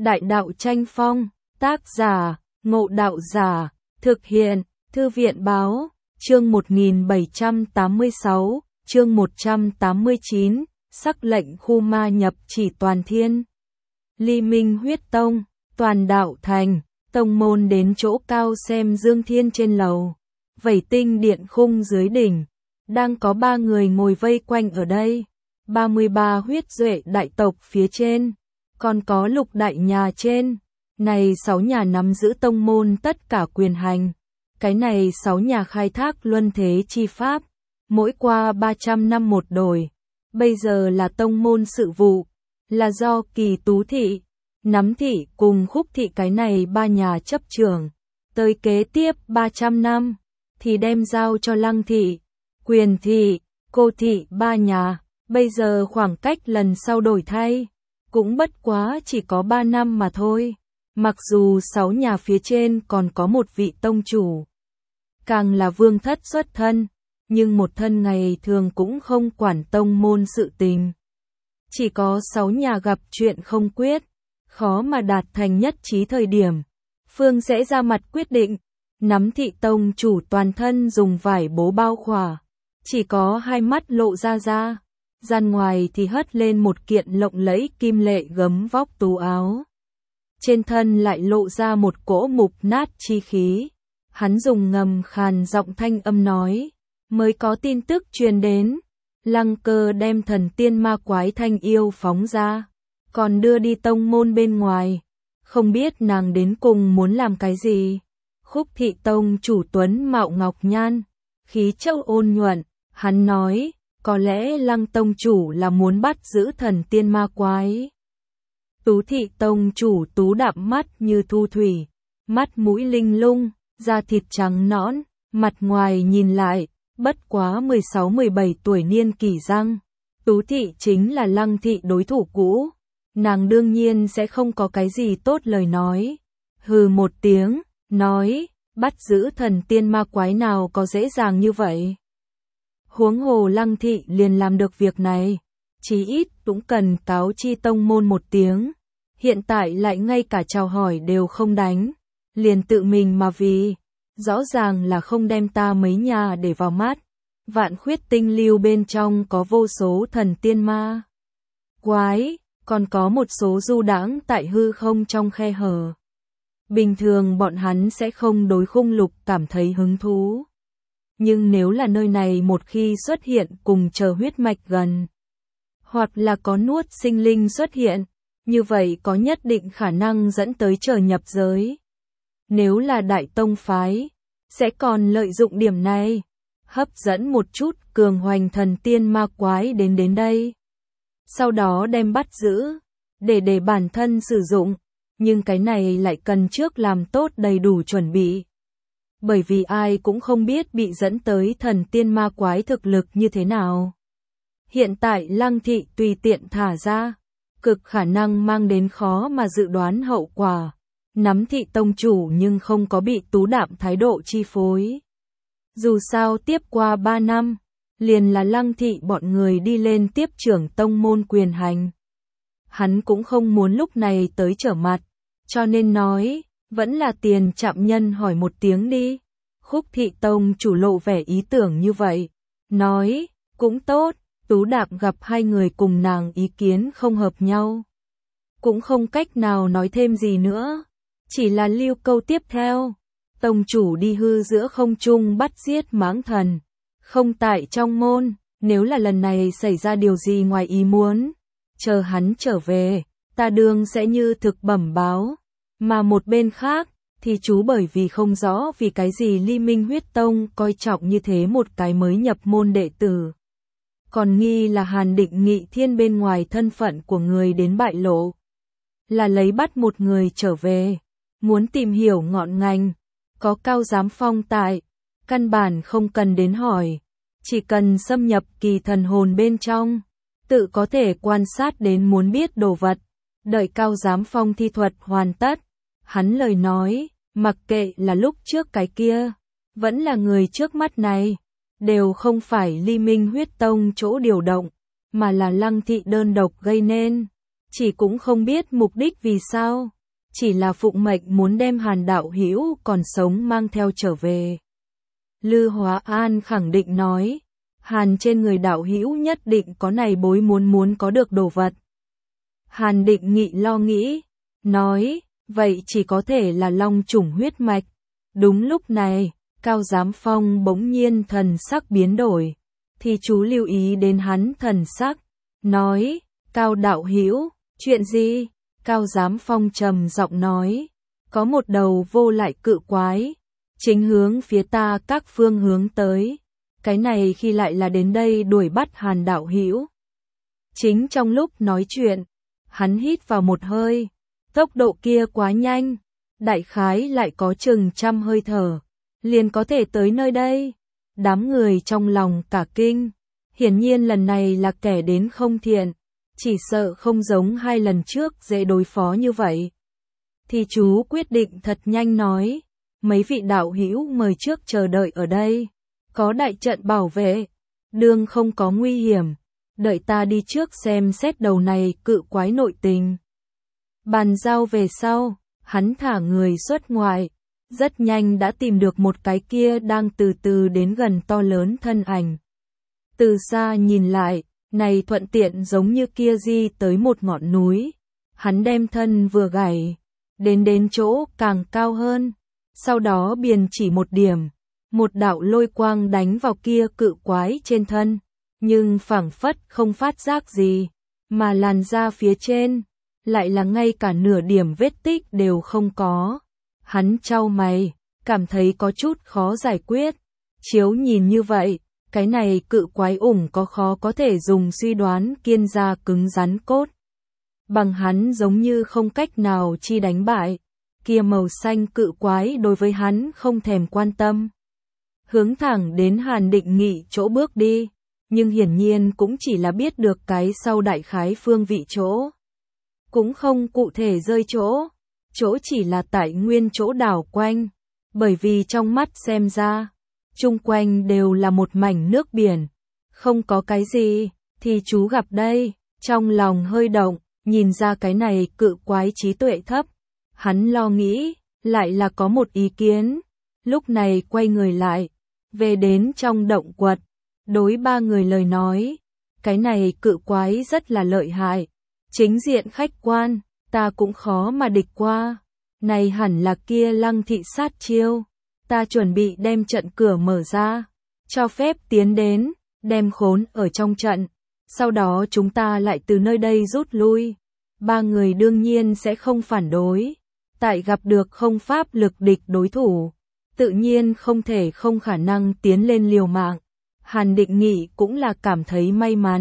Đại đạo tranh phong, tác giả, Ngộ Đạo Giả, thực hiện, Thư viện báo, chương 1786, chương 189, sắc lệnh khu ma nhập chỉ toàn thiên. Ly Minh huyết tông, toàn đạo thành, tông môn đến chỗ cao xem dương thiên trên lầu. Vẩy tinh điện khung dưới đỉnh, đang có 3 người ngồi vây quanh ở đây. 33 huyết duệ đại tộc phía trên, còn có lục đại nhà trên. Này 6 nhà nắm giữ tông môn tất cả quyền hành. Cái này 6 nhà khai thác luân thế chi pháp, mỗi qua 300 năm một đổi. Bây giờ là tông môn sự vụ, là do Kỳ Tú thị, Nắm thị cùng Khúc thị cái này 3 nhà chấp trưởng. Tới kế tiếp 300 năm, thì đem giao cho Lăng thị, Quyền thị, Cô thị 3 nhà. Bây giờ khoảng cách lần sau đổi thay, cũng bất quá chỉ có 3 năm mà thôi. Mặc dù 6 nhà phía trên còn có một vị tông chủ, càng là vương thất xuất thân, nhưng một thân ngày thường cũng không quản tông môn sự tình. Chỉ có 6 nhà gặp chuyện không quyết, khó mà đạt thành nhất trí thời điểm, phương sẽ ra mặt quyết định. Nắm thị tông chủ toàn thân dùng vải bố bao khỏa, chỉ có 2 mắt lộ ra, gian ngoài thì hất lên một kiện lộng lẫy kim lệ gấm vóc tú áo. Trên thân lại lộ ra một cỗ mục nát chi khí. Hắn dùng ngầm khàn giọng thanh âm nói, mới có tin tức truyền đến, Lăng Cơ đem thần tiên ma quái thanh yêu phóng ra, còn đưa đi tông môn bên ngoài, không biết nàng đến cùng muốn làm cái gì. Khúc thị tông chủ tuấn mạo ngọc nhan, khí châu ôn nhuận, hắn nói, có lẽ Lăng tông chủ là muốn bắt giữ thần tiên ma quái. Tú thị tông chủ tú đạm mắt như thu thủy, mắt mũi linh lung, da thịt trắng nõn, mặt ngoài nhìn lại, bất quá 16-17 tuổi niên kỷ răng. Tú thị chính là Lăng thị đối thủ cũ, nàng đương nhiên sẽ không có cái gì tốt lời nói. Hừ một tiếng, nói, bắt giữ thần tiên ma quái nào có dễ dàng như vậy. Huống hồ Lăng thị liền làm được việc này, chí ít cũng cần cáo chi tông môn một tiếng. Hiện tại lại ngay cả chào hỏi đều không đánh, liền tự mình mà vì, rõ ràng là không đem ta mấy nhà để vào mắt. Vạn khuyết tinh lưu bên trong có vô số thần tiên ma quái, còn có một số du đãng tại hư không trong khe hở. Bình thường bọn hắn sẽ không đối khung lục cảm thấy hứng thú. Nhưng nếu là nơi này một khi xuất hiện cùng chờ huyết mạch gần, hoặc là có nuốt sinh linh xuất hiện, như vậy có nhất định khả năng dẫn tới chờ nhập giới. Nếu là đại tông phái, sẽ còn lợi dụng điểm này, hấp dẫn một chút cường hoành thần tiên ma quái đến đây. Sau đó đem bắt giữ, để bản thân sử dụng, nhưng cái này lại cần trước làm tốt đầy đủ chuẩn bị. Bởi vì ai cũng không biết bị dẫn tới thần tiên ma quái thực lực như thế nào. Hiện tại Lăng thị tùy tiện thả ra, cực khả năng mang đến khó mà dự đoán hậu quả. Nắm thị tông chủ nhưng không có bị tú đạm thái độ chi phối. Dù sao tiếp qua 3 năm, liền là Lăng thị bọn người đi lên tiếp trưởng tông môn quyền hành. Hắn cũng không muốn lúc này tới trở mặt, cho nên nói, vẫn là tiền trạm nhân hỏi một tiếng đi. Khúc thị tông chủ lộ vẻ ý tưởng như vậy, nói, cũng tốt. Tú đạm gặp 2 người cùng nàng ý kiến không hợp nhau, cũng không cách nào nói thêm gì nữa, chỉ là lưu câu tiếp theo. Tông chủ đi hư giữa không trung bắt giết mãng thần, không tại trong môn, nếu là lần này xảy ra điều gì ngoài ý muốn, chờ hắn trở về, ta đương sẽ như thực bẩm báo. Mà một bên khác, thì chú bởi vì không rõ vì cái gì Ly Minh huyết tông coi trọng như thế một cái mới nhập môn đệ tử. Còn nghi là Hàn Định Nghị Thiên bên ngoài thân phận của người đến bại lộ, là lấy bắt một người trở về, muốn tìm hiểu ngọn ngành, có cao giám phong tại, căn bản không cần đến hỏi, chỉ cần xâm nhập kỳ thần hồn bên trong, tự có thể quan sát đến muốn biết đồ vật. Đợi cao giám phong thi thuật hoàn tất, hắn lời nói, mặc kệ là lúc trước cái kia, vẫn là người trước mắt này, đều không phải Ly Minh huyết tông chỗ điều động, mà là Lăng thị đơn độc gây nên. chỉ cũng không biết mục đích vì sao, chỉ là phụng mệnh muốn đem Hàn đạo hữu còn sống mang theo trở về. Lư Hóa An khẳng định nói, Hàn trên người đạo hữu nhất định có này bối muốn có được đồ vật. Hàn Định Nghị lo nghĩ, nói, vậy chỉ có thể là long chủng huyết mạch. Đúng lúc này, Cao Giám Phong bỗng nhiên thần sắc biến đổi, thì chú lưu ý đến hắn thần sắc, nói, Cao đạo hữu, chuyện gì? Cao Giám Phong trầm giọng nói, có một đầu vô lại cự quái, chính hướng phía ta các phương hướng tới, cái này khi lại là đến đây đuổi bắt Hàn đạo hữu. Chính trong lúc nói chuyện, hắn hít vào một hơi, tốc độ kia quá nhanh, đại khái lại có chừng 100 hơi thở, liền có thể tới nơi đây. Đám người trong lòng cả kinh, hiển nhiên lần này là kẻ đến không thiện, chỉ sợ không giống 2 lần trước dễ đối phó như vậy. Thì chú quyết định thật nhanh nói, mấy vị đạo hữu mời trước chờ đợi ở đây, có đại trận bảo vệ, đương không có nguy hiểm, đợi ta đi trước xem xét đầu này cự quái nội tình. Bàn giao về sau, hắn thả người xuất ngoại, rất nhanh đã tìm được một cái kia đang từ từ đến gần to lớn thân ảnh. Từ xa nhìn lại, này thuận tiện giống như kia di tới một ngọn núi, hắn đem thân vừa gảy, đến chỗ càng cao hơn, sau đó biền chỉ một điểm, một đạo lôi quang đánh vào kia cự quái trên thân, nhưng phảng phất không phát giác gì, mà làn da phía trên, lại là ngay cả nửa điểm vết tích đều không có. Hắn chau mày, cảm thấy có chút khó giải quyết, chiếu nhìn như vậy, cái này cự quái có khó có thể dùng suy đoán kiên gia cứng rắn cốt. Bằng hắn giống như không cách nào chi đánh bại, kia màu xanh cự quái đối với hắn không thèm quan tâm. Hướng thẳng đến Hàn Định Nghị chỗ bước đi, nhưng hiển nhiên cũng chỉ là biết được cái sau đại khái phương vị chỗ. Cũng không cụ thể rơi chỗ chỉ là tại nguyên chỗ đảo quanh, bởi vì trong mắt xem ra, chung quanh đều là một mảnh nước biển, không có cái gì, thì chú gặp đây, trong lòng hơi động, nhìn ra cái này cự quái trí tuệ thấp, hắn lo nghĩ, lại là có một ý kiến, lúc này quay người lại, về đến trong động quật, đối 3 người lời nói, cái này cự quái rất là lợi hại, chính diện khách quan, ta cũng khó mà địch qua, này hẳn là kia Lăng thị sát chiêu, ta chuẩn bị đem trận cửa mở ra, cho phép tiến đến, đem khốn ở trong trận, sau đó chúng ta lại từ nơi đây rút lui. 3 người đương nhiên sẽ không phản đối, tại gặp được không pháp lực địch đối thủ, tự nhiên không thể không khả năng tiến lên liều mạng. Hàn Định Nghị cũng là cảm thấy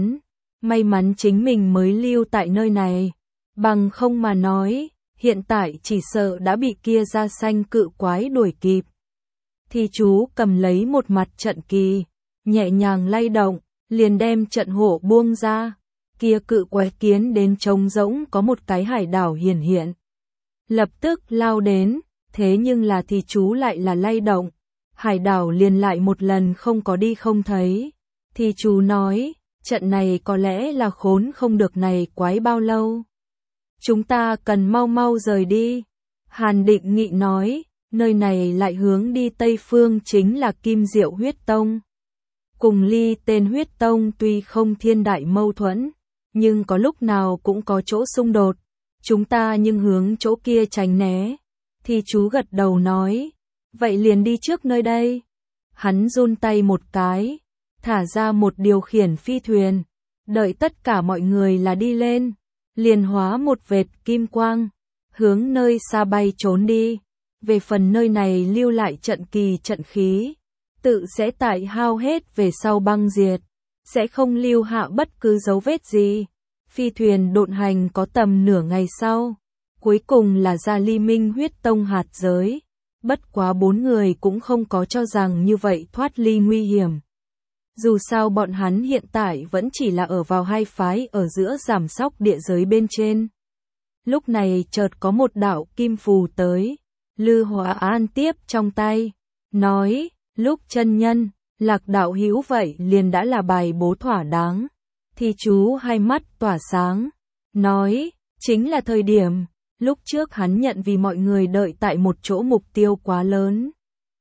may mắn chính mình mới lưu tại nơi này, bằng không mà nói, hiện tại chỉ sợ đã bị kia da xanh cự quái đuổi kịp. Thì chú cầm lấy một mặt trận kỳ, nhẹ nhàng lay động, liền đem trận hộ buông ra, kia cự quái kiến đến trống rỗng có một cái hải đảo hiển hiện. Lập tức lao đến, thế nhưng là thì chú lại là lay động, hải đảo liền lại một lần không có đi không thấy. Thì chú nói, trận này có lẽ là khốn không được này quái bao lâu. Chúng ta cần mau rời đi. Hàn Định Nghị nói, nơi này lại hướng đi Tây Phương chính là Kim Diệu Huyết Tông. Cùng Ly tên Huyết Tông tuy không thiên đại mâu thuẫn, nhưng có lúc nào cũng có chỗ xung đột. Chúng ta nhưng hướng chỗ kia tránh né. Thì chú gật đầu nói, vậy liền đi trước nơi đây. Hắn run tay một cái, thả ra một điều khiển phi thuyền, đợi tất cả mọi người là đi lên, liền hóa một vệt kim quang, hướng nơi xa bay trốn đi. Về phần nơi này lưu lại trận kỳ trận khí, tự sẽ tại hao hết về sau băng diệt, sẽ không lưu hạ bất cứ dấu vết gì. Phi thuyền độn hành có tầm nửa ngày sau, cuối cùng là ra Ly Minh Huyết Tông hạt giới. Bất quá 4 người cũng không có cho rằng như vậy thoát ly nguy hiểm. Dù sao bọn hắn hiện tại vẫn chỉ là ở vào hai phái ở giữa giảm sóc địa giới bên trên. Lúc này chợt có một đạo kim phù tới, Lư Hóa An tiếp trong tay, nói, lúc chân nhân, Lạc đạo hữu vậy liền đã là bài bố thỏa đáng. Thì chú hai mắt tỏa sáng, nói, Chính là thời điểm, lúc trước hắn nhận vì mọi người đợi tại một chỗ mục tiêu quá lớn,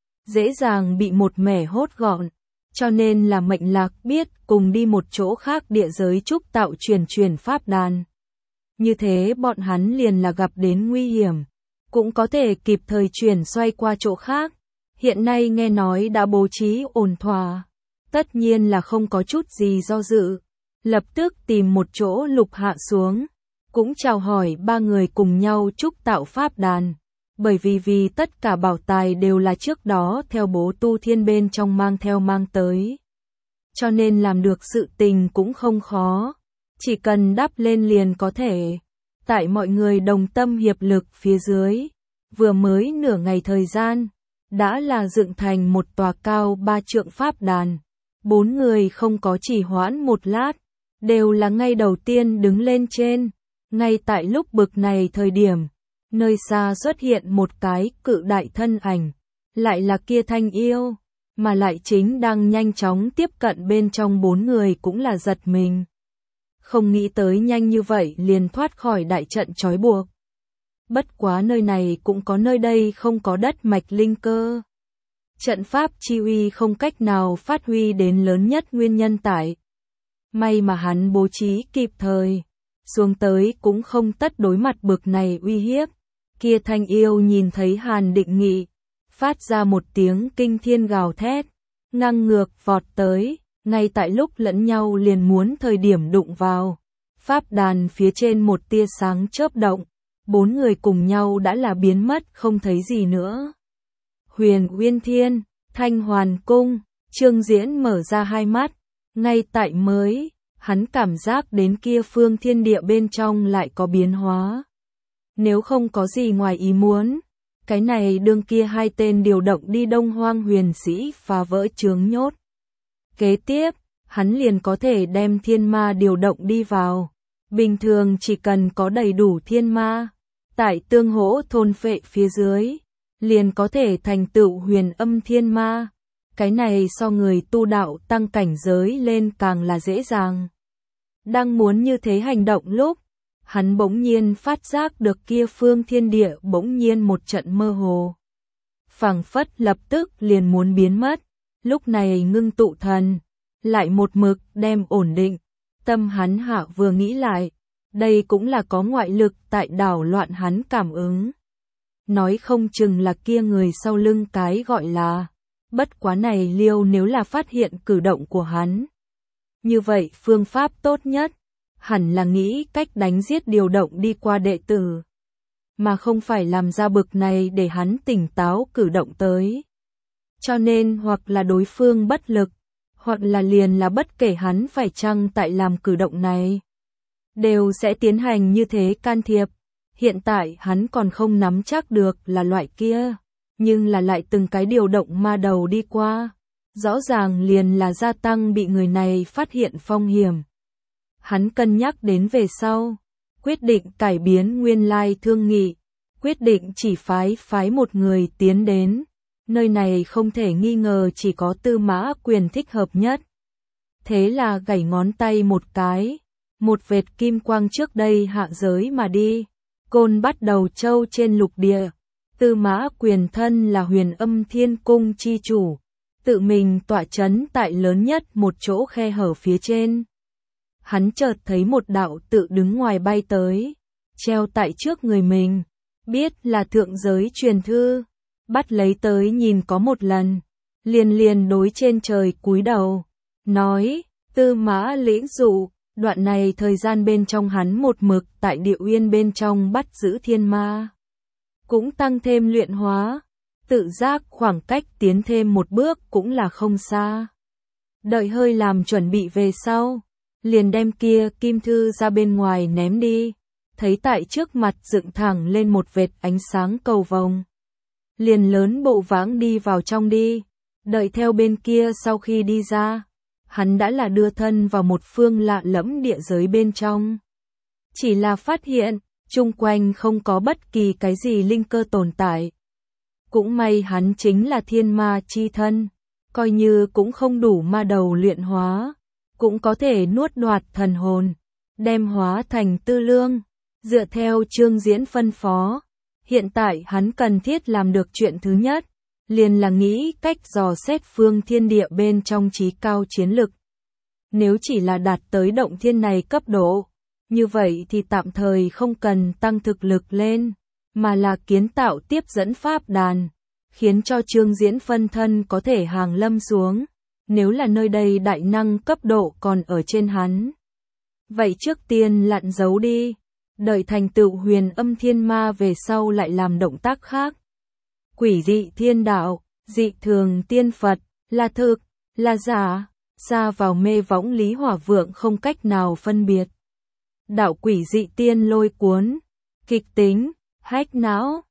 dễ dàng bị một mẻ hốt gọn, cho nên là mệnh lạc biết cùng đi một chỗ khác địa giới trúc tạo truyền pháp đàn. Như thế bọn hắn liền là gặp đến nguy hiểm, cũng có thể kịp thời chuyển xoay qua chỗ khác. Hiện nay nghe nói đã bố trí ổn thỏa, tất nhiên là không có chút gì do dự, lập tức tìm một chỗ lục hạ xuống, cũng chào hỏi ba người cùng nhau trúc tạo pháp đàn, bởi vì tất cả bảo tài đều là trước đó theo bố tu thiên bên trong mang tới. Cho nên làm được sự tình cũng không khó, chỉ cần đắp lên liền có thể. Tại mọi người đồng tâm hiệp lực phía dưới, vừa mới nửa ngày thời gian, đã là dựng thành một tòa cao 3 trượng pháp đàn. 4 người không có trì hoãn một lát, đều là ngay đầu tiên đứng lên trên. Ngay tại lúc bực này thời điểm, nơi xa xuất hiện một cái cự đại thân ảnh, lại là kia Thanh Yêu, mà lại chính đang nhanh chóng tiếp cận bên trong 4 người cũng là giật mình. Không nghĩ tới nhanh như vậy liền thoát khỏi đại trận trói buộc. Bất quá nơi này cũng có nơi đây không có đất mạch linh cơ. Trận pháp chi uy không cách nào phát huy đến lớn nhất nguyên nhân tại. May mà hắn bố trí kịp thời, xuống tới cũng không tất đối mặt bực này uy hiếp. Kia Thanh Yêu nhìn thấy Hàn Định Nghị, phát ra một tiếng kinh thiên gào thét, ngang ngược vọt tới, ngay tại lúc lẫn nhau liền muốn thời điểm đụng vào. Pháp đàn phía trên một tia sáng chớp động, 4 người cùng nhau đã là biến mất không thấy gì nữa. Huyền Uyên Thiên, Thanh Hoàn Cung, Trương Diễn mở ra hai mắt, ngay tại mới, hắn cảm giác đến kia phương thiên địa bên trong lại có biến hóa. Nếu không có gì ngoài ý muốn, cái này đương kia hai tên điều động đi Đông Hoang huyền sĩ phá vỡ chướng nhốt. Kế tiếp, hắn liền có thể đem thiên ma điều động đi vào. Bình thường chỉ cần có đầy đủ thiên ma, tại tương hỗ thôn phệ phía dưới, liền có thể thành tựu huyền âm thiên ma. Cái này so người tu đạo tăng cảnh giới lên càng là dễ dàng. Đang muốn như thế hành động lúc, hắn bỗng nhiên phát giác được kia phương thiên địa bỗng nhiên một trận mơ hồ. Phảng phất lập tức liền muốn biến mất, lúc này ngưng tụ thần, lại một mực đem ổn định. Tâm hắn hạ vừa nghĩ lại, đây cũng là có ngoại lực tại đảo loạn hắn cảm ứng. Nói không chừng là kia người sau lưng cái gọi là, bất quá này Liêu nếu là phát hiện cử động của hắn. Như vậy phương pháp tốt nhất, hẳn là nghĩ cách đánh giết điều động đi qua đệ tử, mà không phải làm ra bực này để hắn tỉnh táo cử động tới. Cho nên hoặc là đối phương bất lực, hoặc là liền là bất kể hắn phải chăng tại làm cử động này, đều sẽ tiến hành như thế can thiệp. Hiện tại hắn còn không nắm chắc được là loại kia, nhưng là lại từng cái điều động ma đầu đi qua, rõ ràng liền là gia tăng bị người này phát hiện phong hiểm. Hắn cân nhắc đến về sau, quyết định cải biến nguyên lai thương nghị, quyết định chỉ phái một người tiến đến. Nơi này không thể nghi ngờ chỉ có Tư Mã Quyền thích hợp nhất. Thế là gảy ngón tay một cái, một vệt kim quang trước đây hạ giới mà đi, côn bắt đầu châu trên lục địa. Tư Mã Quyền thân là Huyền Âm Thiên Cung chi chủ, tự mình tọa chấn tại lớn nhất một chỗ khe hở phía trên. Hắn chợt thấy một đạo tự đứng ngoài bay tới, treo tại trước người mình, biết là thượng giới truyền thư, bắt lấy tới nhìn có một lần, liền đối trên trời cúi đầu, nói, Tư Mã lĩnh dụ, đoạn này thời gian bên trong hắn một mực tại Địa Uyên bên trong bắt giữ thiên ma, cũng tăng thêm luyện hóa, tự giác khoảng cách tiến thêm một bước cũng là không xa. Đợi hơi làm chuẩn bị về sau, liền đem kia kim thư ra bên ngoài ném đi, thấy tại trước mặt dựng thẳng lên một vệt ánh sáng cầu vồng. Liền lớn bộ vãng đi vào trong đi, đợi theo bên kia sau khi đi ra, hắn đã là đưa thân vào một phương lạ lẫm địa giới bên trong. Chỉ là phát hiện, chung quanh không có bất kỳ cái gì linh cơ tồn tại. Cũng may hắn chính là thiên ma chi thân, coi như cũng không đủ ma đầu luyện hóa, cũng có thể nuốt đoạt thần hồn, đem hóa thành tư lương. Dựa theo Trương Diễn phân phó, hiện tại hắn cần thiết làm được chuyện thứ nhất, liền là nghĩ cách dò xét phương thiên địa bên trong trí cao chiến lực. Nếu chỉ là đạt tới động thiên này cấp độ, như vậy thì tạm thời không cần tăng thực lực lên, mà là kiến tạo tiếp dẫn pháp đàn, khiến cho Trương Diễn phân thân có thể hàng lâm xuống, nếu là nơi đây đại năng cấp độ còn ở trên hắn. Vậy trước tiên lặn giấu đi, đợi thành tựu huyền âm thiên ma về sau lại làm động tác khác. Quỷ dị thiên đạo, dị thường tiên Phật, là thực, là giả, xa vào mê võng Lý Hỏa Vượng không cách nào phân biệt. Đạo quỷ dị tiên lôi cuốn, kịch tính, hách não.